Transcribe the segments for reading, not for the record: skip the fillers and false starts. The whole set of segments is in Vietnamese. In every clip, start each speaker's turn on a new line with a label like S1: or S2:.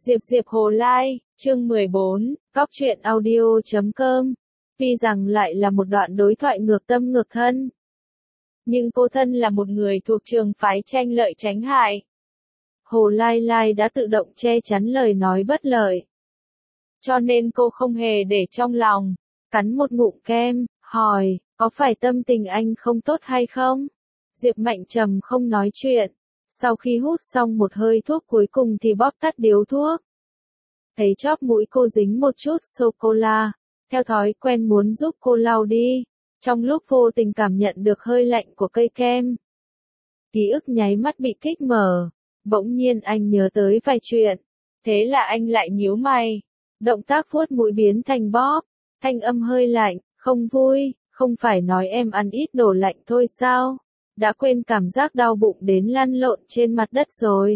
S1: Diệp Hồ Lai, chương 14, Cóc truyện audio.com. Tuy rằng lại là một đoạn đối thoại ngược tâm ngược thân, nhưng cô thân là một người thuộc trường phái tranh lợi tránh hại. Hồ Lai Lai đã tự động che chắn lời nói bất lợi, cho nên cô không hề để trong lòng, cắn một ngụm kem, hỏi, có phải tâm tình anh không tốt hay không? Diệp Mạnh Trầm không nói chuyện, sau khi hút xong một hơi thuốc cuối cùng thì bóp tắt điếu thuốc. Thấy chóp mũi cô dính một chút sô-cô-la, theo thói quen muốn giúp cô lau đi, trong lúc vô tình cảm nhận được hơi lạnh của cây kem. Ký ức nháy mắt bị kích mở, bỗng nhiên anh nhớ tới vài chuyện, thế là anh lại nhíu mày, động tác vuốt mũi biến thành bóp, thanh âm hơi lạnh, không vui, không phải nói em ăn ít đồ lạnh thôi sao, đã quên cảm giác đau bụng đến lăn lộn trên mặt đất rồi.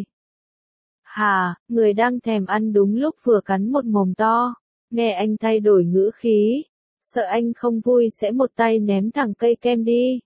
S1: Hà, người đang thèm ăn đúng lúc vừa cắn một mồm to, nghe anh thay đổi ngữ khí, sợ anh không vui sẽ một tay ném thẳng cây kem đi.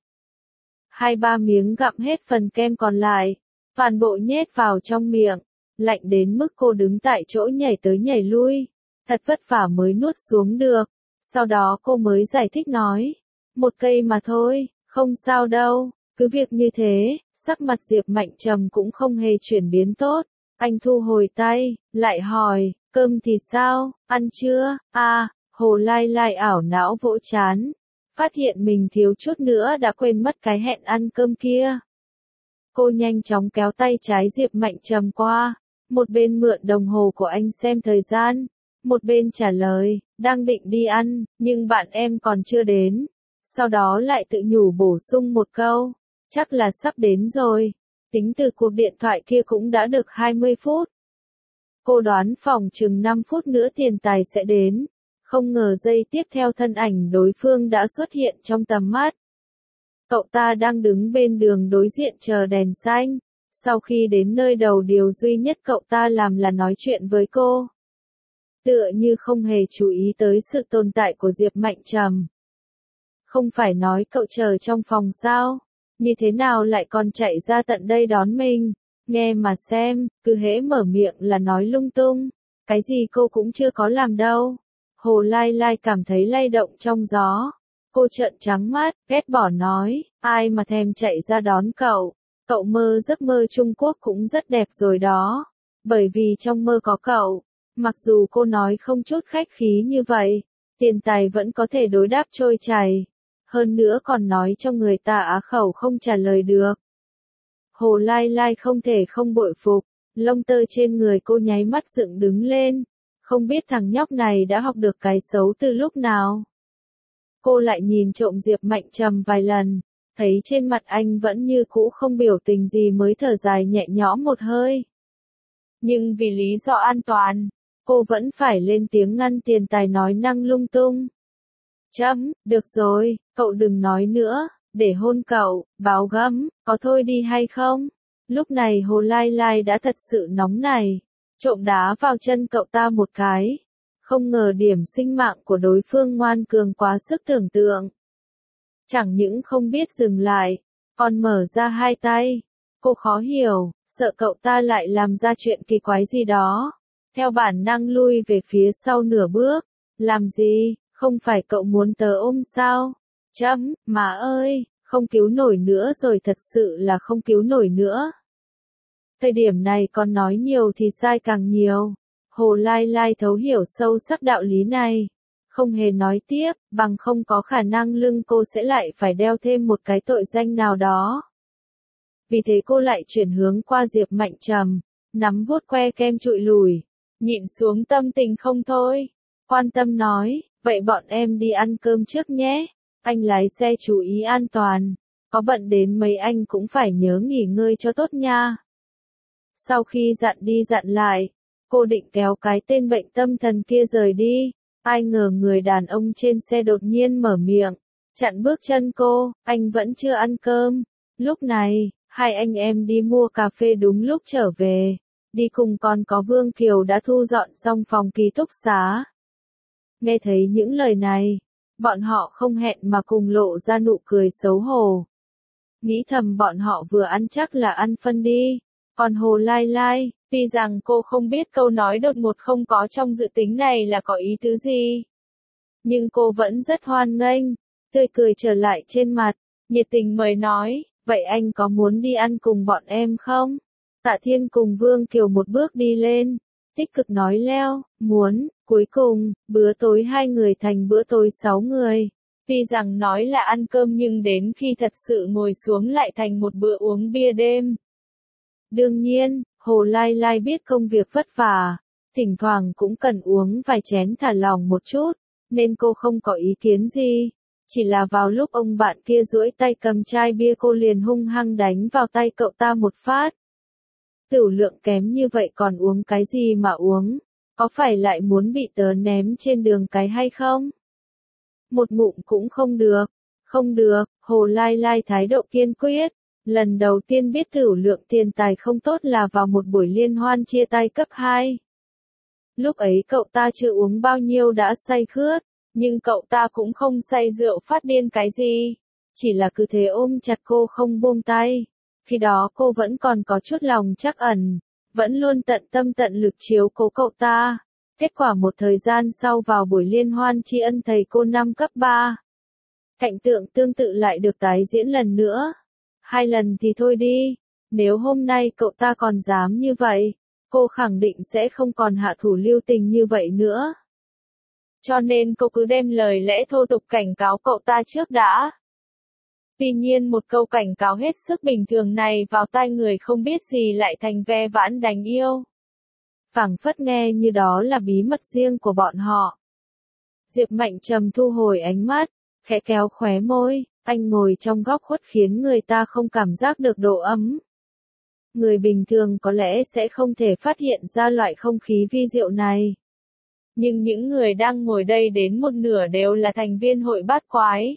S1: 2-3 miếng gặm hết phần kem còn lại, toàn bộ nhét vào trong miệng, lạnh đến mức cô đứng tại chỗ nhảy tới nhảy lui, thật vất vả mới nuốt xuống được, sau đó cô mới giải thích nói, một cây mà thôi, không sao đâu, cứ việc như thế, sắc mặt Diệp Mạnh Trầm cũng không hề chuyển biến tốt. Anh thu hồi tay, lại hỏi, cơm thì sao, ăn chưa? Hồ Lai Lai ảo não vỗ chán, phát hiện mình thiếu chút nữa đã quên mất cái hẹn ăn cơm kia. Cô nhanh chóng kéo tay trái Diệp Mạnh Trầm qua, một bên mượn đồng hồ của anh xem thời gian, một bên trả lời, đang định đi ăn, nhưng bạn em còn chưa đến. Sau đó lại tự nhủ bổ sung một câu, chắc là sắp đến rồi. Tính từ cuộc điện thoại kia cũng đã được 20 phút. Cô đoán phòng chừng 5 phút nữa tiền tài sẽ đến. Không ngờ giây tiếp theo thân ảnh đối phương đã xuất hiện trong tầm mắt. Cậu ta đang đứng bên đường đối diện chờ đèn xanh. Sau khi đến nơi đầu điều duy nhất cậu ta làm là nói chuyện với cô. Tựa như không hề chú ý tới sự tồn tại của Diệp Mạnh Trầm. Không phải nói cậu chờ trong phòng sao? Như thế nào lại còn chạy ra tận đây đón mình, nghe mà xem, cứ hễ mở miệng là nói lung tung, cái gì cô cũng chưa có làm đâu. Hồ Lai Lai cảm thấy lay động trong gió, cô trợn trắng mắt, ghét bỏ nói, ai mà thèm chạy ra đón cậu, cậu mơ giấc mơ Trung Quốc cũng rất đẹp rồi đó, bởi vì trong mơ có cậu, mặc dù cô nói không chút khách khí như vậy, tiền tài vẫn có thể đối đáp trôi chảy. Hơn nữa còn nói cho người ta á khẩu không trả lời được. Hồ Lai Lai không thể không bội phục, lông tơ trên người cô nháy mắt dựng đứng lên, không biết thằng nhóc này đã học được cái xấu từ lúc nào. Cô lại nhìn trộm Diệp Mạnh Trầm vài lần, thấy trên mặt anh vẫn như cũ không biểu tình gì mới thở dài nhẹ nhõm một hơi. Nhưng vì lý do an toàn, cô vẫn phải lên tiếng ngăn tiền tài nói năng lung tung. Được rồi, cậu đừng nói nữa, để hôn cậu, báo gấm, có thôi đi hay không? Lúc này Hồ Lai Lai đã thật sự nóng này, trộm đá vào chân cậu ta một cái. Không ngờ điểm sinh mạng của đối phương ngoan cường quá sức tưởng tượng. Chẳng những không biết dừng lại, còn mở ra hai tay. Cô khó hiểu, sợ cậu ta lại làm ra chuyện kỳ quái gì đó. Theo bản năng lui về phía sau nửa bước. Làm gì? Không phải cậu muốn tớ ôm sao? Má ơi, không cứu nổi nữa rồi, thật sự là không cứu nổi nữa. Thời điểm này còn nói nhiều thì sai càng nhiều. Hồ Lai Lai thấu hiểu sâu sắc đạo lý này. Không hề nói tiếp, bằng không có khả năng lưng cô sẽ lại phải đeo thêm một cái tội danh nào đó. Vì thế cô lại chuyển hướng qua Diệp Mạnh Trầm, nắm vuốt que kem trụi lùi, nhịn xuống tâm tình không thôi. Quan tâm nói, vậy bọn em đi ăn cơm trước nhé, anh lái xe chú ý an toàn, có bận đến mấy anh cũng phải nhớ nghỉ ngơi cho tốt nha. Sau khi dặn đi dặn lại, cô định kéo cái tên bệnh tâm thần kia rời đi, ai ngờ người đàn ông trên xe đột nhiên mở miệng, chặn bước chân cô, anh vẫn chưa ăn cơm. Lúc này, hai anh em đi mua cà phê đúng lúc trở về, đi cùng còn có Vương Kiều đã thu dọn xong phòng ký túc xá. Nghe thấy những lời này, bọn họ không hẹn mà cùng lộ ra nụ cười xấu hổ. Nghĩ thầm bọn họ vừa ăn chắc là ăn phân đi, còn Hồ Lai Lai, Tuy rằng cô không biết câu nói đột ngột không có trong dự tính này là có ý tứ gì. Nhưng cô vẫn rất hoan nghênh, tươi cười trở lại trên mặt, nhiệt tình mời nói, vậy anh có muốn đi ăn cùng bọn em không? Tạ Thiên cùng Vương Kiều một bước đi lên, tích cực nói leo, muốn, cuối cùng, bữa tối 2 người thành bữa tối 6 người. Tuy rằng nói là ăn cơm nhưng đến khi thật sự ngồi xuống lại thành một bữa uống bia đêm. Đương nhiên, Hồ Lai Lai biết công việc vất vả, thỉnh thoảng cũng cần uống vài chén thả lỏng một chút, nên cô không có ý kiến gì. Chỉ là vào lúc ông bạn kia duỗi tay cầm chai bia cô liền hung hăng đánh vào tay cậu ta một phát. Tửu lượng kém như vậy còn uống cái gì mà uống, có phải lại muốn bị tớ ném trên đường cái hay không? Một ngụm cũng không được, không được, Hồ Lai Lai thái độ kiên quyết. Lần đầu tiên biết tửu lượng tiền tài không tốt là vào một buổi liên hoan chia tay cấp 2. Lúc ấy cậu ta chưa uống bao nhiêu đã say khướt, nhưng cậu ta cũng không say rượu phát điên cái gì, chỉ là cứ thế ôm chặt cô không buông tay. Khi đó cô vẫn còn có chút lòng trắc ẩn, vẫn luôn tận tâm tận lực chiếu cố cậu ta. Kết quả một thời gian sau vào buổi liên hoan tri ân thầy cô năm cấp 3. Cảnh tượng tương tự lại được tái diễn lần nữa. 2 lần thì thôi đi, nếu hôm nay cậu ta còn dám như vậy, cô khẳng định sẽ không còn hạ thủ lưu tình như vậy nữa. Cho nên cô cứ đem lời lẽ thô tục cảnh cáo cậu ta trước đã. Tuy nhiên một câu cảnh cáo hết sức bình thường này vào tai người không biết gì lại thành ve vãn đánh yêu. Phảng phất nghe như đó là bí mật riêng của bọn họ. Diệp Mạnh Trầm thu hồi ánh mắt, khẽ kéo khóe môi, anh ngồi trong góc khuất khiến người ta không cảm giác được độ ấm. Người bình thường có lẽ sẽ không thể phát hiện ra loại không khí vi diệu này. Nhưng những người đang ngồi đây đến một nửa đều là thành viên hội bát quái.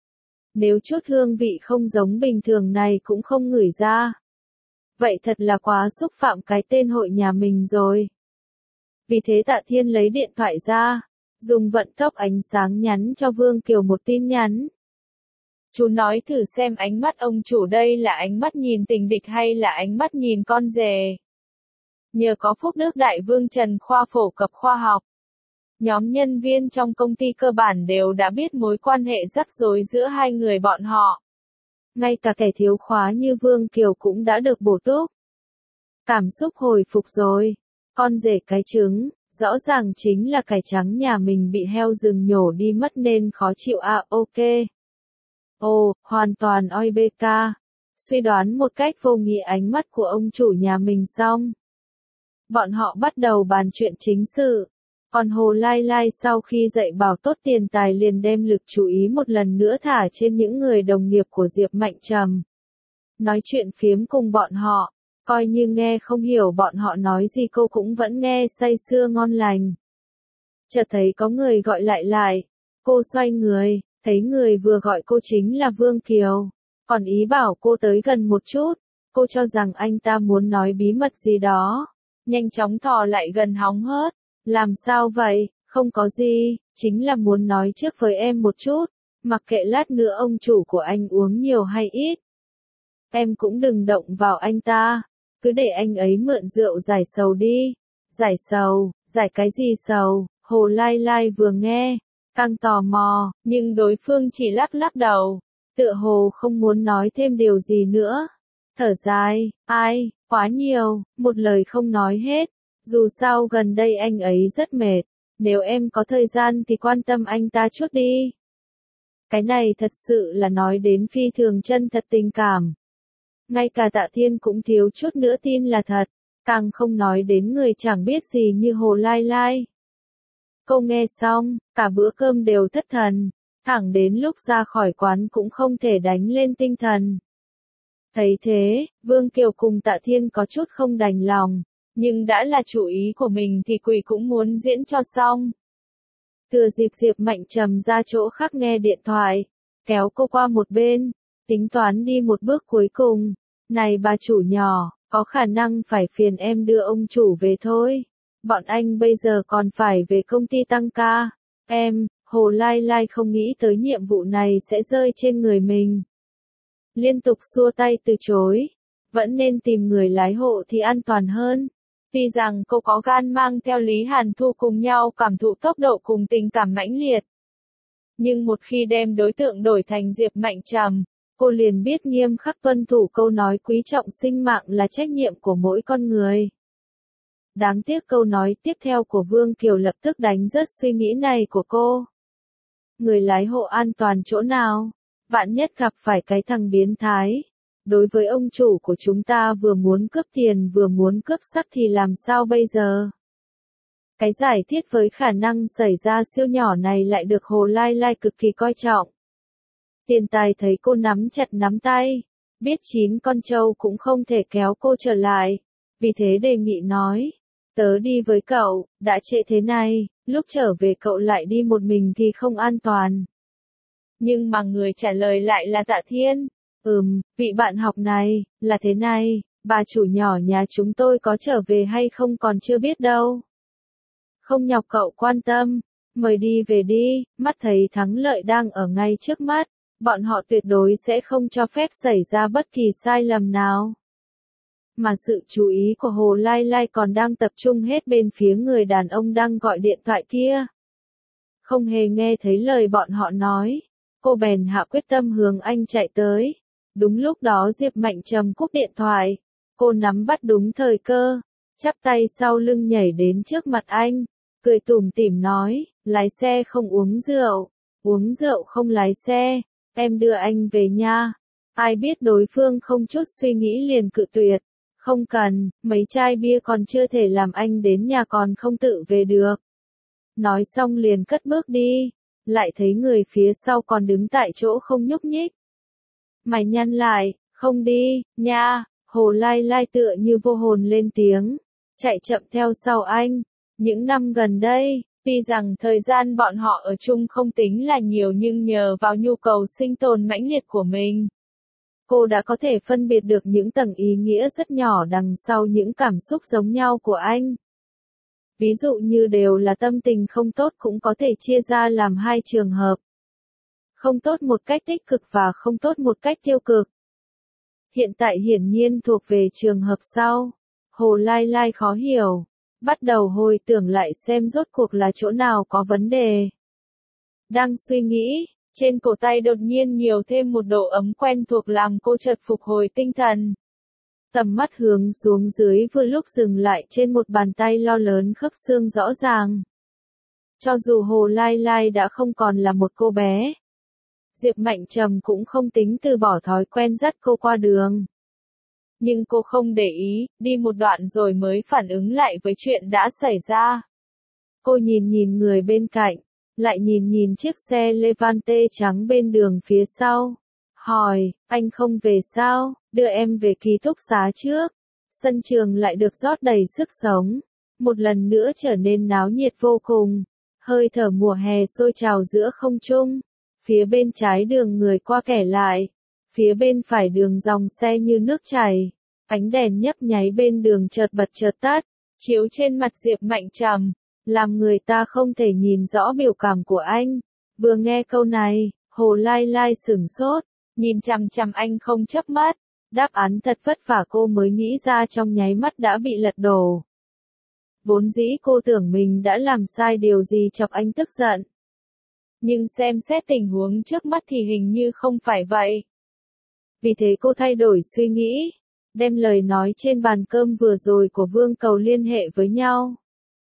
S1: Nếu chút hương vị không giống bình thường này cũng không ngửi ra, vậy thật là quá xúc phạm cái tên hội nhà mình rồi. Vì thế Tạ Thiên lấy điện thoại ra, dùng vận tốc ánh sáng nhắn cho Vương Kiều một tin nhắn. Chú nói thử xem ánh mắt ông chủ đây là ánh mắt nhìn tình địch hay là ánh mắt nhìn con rể. Nhờ có phúc đức Đại Vương Trần Khoa phổ cập khoa học, nhóm nhân viên trong công ty cơ bản đều đã biết mối quan hệ rắc rối giữa 2 người bọn họ. Ngay cả kẻ thiếu khóa như Vương Kiều cũng đã được bổ túc. Cảm xúc hồi phục rồi. Con rể cái trứng, rõ ràng chính là cải trắng nhà mình bị heo rừng nhổ đi mất nên khó chịu à, ok. Ồ, hoàn toàn oi BK. Suy đoán một cách vô nghĩa ánh mắt của ông chủ nhà mình xong. Bọn họ bắt đầu bàn chuyện chính sự. Còn Hồ Lai Lai sau khi dạy bảo tốt tiền tài liền đem lực chú ý một lần nữa thả trên những người đồng nghiệp của Diệp Mạnh Trầm. Nói chuyện phiếm cùng bọn họ, coi như nghe không hiểu bọn họ nói gì cô cũng vẫn nghe say sưa ngon lành. Chợt thấy có người gọi lại, cô xoay người, thấy người vừa gọi cô chính là Vương Kiều, còn ý bảo cô tới gần một chút, cô cho rằng anh ta muốn nói bí mật gì đó, nhanh chóng thò lại gần hóng hớt. Làm sao vậy, không có gì, chính là muốn nói trước với em một chút, mặc kệ lát nữa ông chủ của anh uống nhiều hay ít. Em cũng đừng động vào anh ta, cứ để anh ấy mượn rượu giải sầu đi. Giải sầu, giải cái gì sầu, Hồ Lai Lai vừa nghe, càng tò mò, nhưng đối phương chỉ lắc lắc đầu, tựa hồ không muốn nói thêm điều gì nữa. Thở dài, ai, quá nhiều, một lời không nói hết. Dù sao gần đây anh ấy rất mệt, nếu em có thời gian thì quan tâm anh ta chút đi. Cái này thật sự là nói đến phi thường chân thật tình cảm. Ngay cả Tạ Thiên cũng thiếu chút nữa tin là thật, càng không nói đến người chẳng biết gì như Hồ Lai Lai. Cô nghe xong, cả bữa cơm đều thất thần, thẳng đến lúc ra khỏi quán cũng không thể đánh lên tinh thần. Thấy thế, Vương Kiều cùng Tạ Thiên có chút không đành lòng. Nhưng đã là chủ ý của mình thì quỷ cũng muốn diễn cho xong. Thừa dịp Diệp Mạnh Trầm ra chỗ khác nghe điện thoại, kéo cô qua một bên, tính toán đi một bước cuối cùng. Này bà chủ nhỏ, có khả năng phải phiền em đưa ông chủ về thôi. Bọn anh bây giờ còn phải về công ty tăng ca. Em, Hồ Lai Lai không nghĩ tới nhiệm vụ này sẽ rơi trên người mình. Liên tục xua tay từ chối. Vẫn nên tìm người lái hộ thì an toàn hơn. Tuy rằng cô có gan mang theo Lý Hàn Thu cùng nhau cảm thụ tốc độ cùng tình cảm mãnh liệt. Nhưng một khi đem đối tượng đổi thành Diệp Mạnh Trầm, cô liền biết nghiêm khắc tuân thủ câu nói quý trọng sinh mạng là trách nhiệm của mỗi con người. Đáng tiếc câu nói tiếp theo của Vương Kiều lập tức đánh rớt suy nghĩ này của cô. Người lái hộ an toàn chỗ nào? Vạn nhất gặp phải cái thằng biến thái. Đối với ông chủ của chúng ta vừa muốn cướp tiền vừa muốn cướp sắc thì làm sao bây giờ? Cái giải thiết với khả năng xảy ra siêu nhỏ này lại được Hồ Lai Lai cực kỳ coi trọng. Tiền tài thấy cô nắm chặt nắm tay, biết 9 con trâu cũng không thể kéo cô trở lại, vì thế đề nghị nói, tớ đi với cậu, đã trễ thế này, lúc trở về cậu lại đi một mình thì không an toàn. Nhưng mà người trả lời lại là Tạ Thiên. Vị bạn học này, là thế này, bà chủ nhỏ nhà chúng tôi có trở về hay không còn chưa biết đâu. Không nhọc cậu quan tâm, mời đi về đi, mắt thấy thắng lợi đang ở ngay trước mắt, bọn họ tuyệt đối sẽ không cho phép xảy ra bất kỳ sai lầm nào. Mà sự chú ý của Hồ Lai Lai còn đang tập trung hết bên phía người đàn ông đang gọi điện thoại kia. Không hề nghe thấy lời bọn họ nói, cô bèn hạ quyết tâm hướng anh chạy tới. Đúng lúc đó Diệp Mạnh Trầm cúp điện thoại, cô nắm bắt đúng thời cơ, chắp tay sau lưng nhảy đến trước mặt anh, cười tủm tỉm nói, lái xe không uống rượu không lái xe, em đưa anh về nha. Ai biết đối phương không chút suy nghĩ liền cự tuyệt, không cần, mấy chai bia còn chưa thể làm anh đến nhà còn không tự về được. Nói xong liền cất bước đi, lại thấy người phía sau còn đứng tại chỗ không nhúc nhích. Mày nhăn lại, không đi, nha, Hồ Lai Lai tựa như vô hồn lên tiếng, chạy chậm theo sau anh. Những năm gần đây, tuy rằng thời gian bọn họ ở chung không tính là nhiều nhưng nhờ vào nhu cầu sinh tồn mãnh liệt của mình, cô đã có thể phân biệt được những tầng ý nghĩa rất nhỏ đằng sau những cảm xúc giống nhau của anh. Ví dụ như đều là tâm tình không tốt cũng có thể chia ra làm hai trường hợp. Không tốt một cách tích cực và không tốt một cách tiêu cực. Hiện tại hiển nhiên thuộc về trường hợp sau. Hồ Lai Lai khó hiểu, bắt đầu hồi tưởng lại xem rốt cuộc là chỗ nào có vấn đề. Đang suy nghĩ, trên cổ tay đột nhiên nhiều thêm một độ ấm quen thuộc làm cô chợt phục hồi tinh thần. Tầm mắt hướng xuống dưới vừa lúc dừng lại trên một bàn tay lo lớn khớp xương rõ ràng. Cho dù Hồ Lai Lai đã không còn là một cô bé, Diệp Mạnh Trầm cũng không tính từ bỏ thói quen dắt cô qua đường. Nhưng cô không để ý, đi một đoạn rồi mới phản ứng lại với chuyện đã xảy ra. Cô nhìn người bên cạnh, lại nhìn chiếc xe Levante trắng bên đường phía sau. Hỏi, anh không về sao, đưa em về ký túc xá trước. Sân trường lại được rót đầy sức sống. Một lần nữa trở nên náo nhiệt vô cùng. Hơi thở mùa hè sôi trào giữa không trung. Phía bên trái đường người qua kẻ lại. Phía bên phải đường dòng xe như nước chảy. Ánh đèn nhấp nháy bên đường chợt bật chợt tắt, chiếu trên mặt Diệp Mạnh Trầm, làm người ta không thể nhìn rõ biểu cảm của anh. Vừa nghe câu này, Hồ Lai Lai sửng sốt, nhìn chằm chằm anh không chớp mắt. Đáp án thật vất vả cô mới nghĩ ra trong nháy mắt đã bị lật đổ. Vốn dĩ cô tưởng mình đã làm sai điều gì chọc anh tức giận. Nhưng xem xét tình huống trước mắt thì hình như không phải vậy. Vì thế cô thay đổi suy nghĩ, đem lời nói trên bàn cơm vừa rồi của Vương Cầu liên hệ với nhau.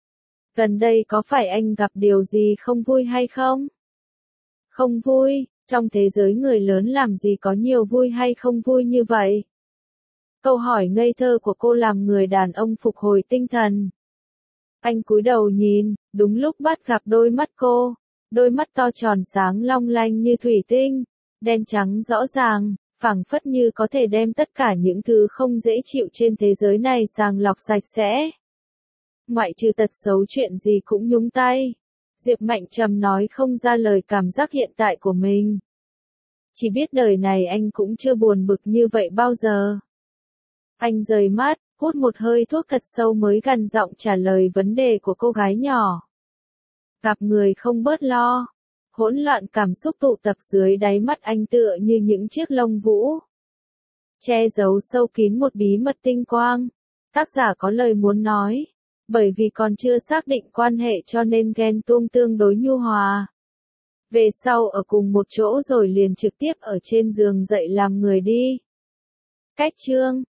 S1: Gần đây có phải anh gặp điều gì không vui hay không? Không vui, trong thế giới người lớn làm gì có nhiều vui hay không vui như vậy? Câu hỏi ngây thơ của cô làm người đàn ông phục hồi tinh thần. Anh cúi đầu nhìn, đúng lúc bắt gặp đôi mắt cô, đôi mắt to tròn sáng long lanh như thủy tinh, đen trắng rõ ràng, phảng phất như có thể đem tất cả những thứ không dễ chịu trên thế giới này sàng lọc sạch sẽ. Ngoại trừ tật xấu chuyện gì cũng nhúng tay. Diệp Mạnh Trầm nói không ra lời cảm giác hiện tại của mình. Chỉ biết đời này anh cũng chưa buồn bực như vậy bao giờ. Anh rời mắt, hút một hơi thuốc thật sâu mới gằn giọng trả lời vấn đề của cô gái nhỏ. Gặp người không bớt lo. Hỗn loạn cảm xúc tụ tập dưới đáy mắt anh tựa như những chiếc lông vũ. Che giấu sâu kín một bí mật tinh quang. Tác giả có lời muốn nói. Bởi vì còn chưa xác định quan hệ cho nên ghen tuông tương đối nhu hòa. Về sau ở cùng một chỗ rồi liền trực tiếp ở trên giường dậy làm người đi. Cách chương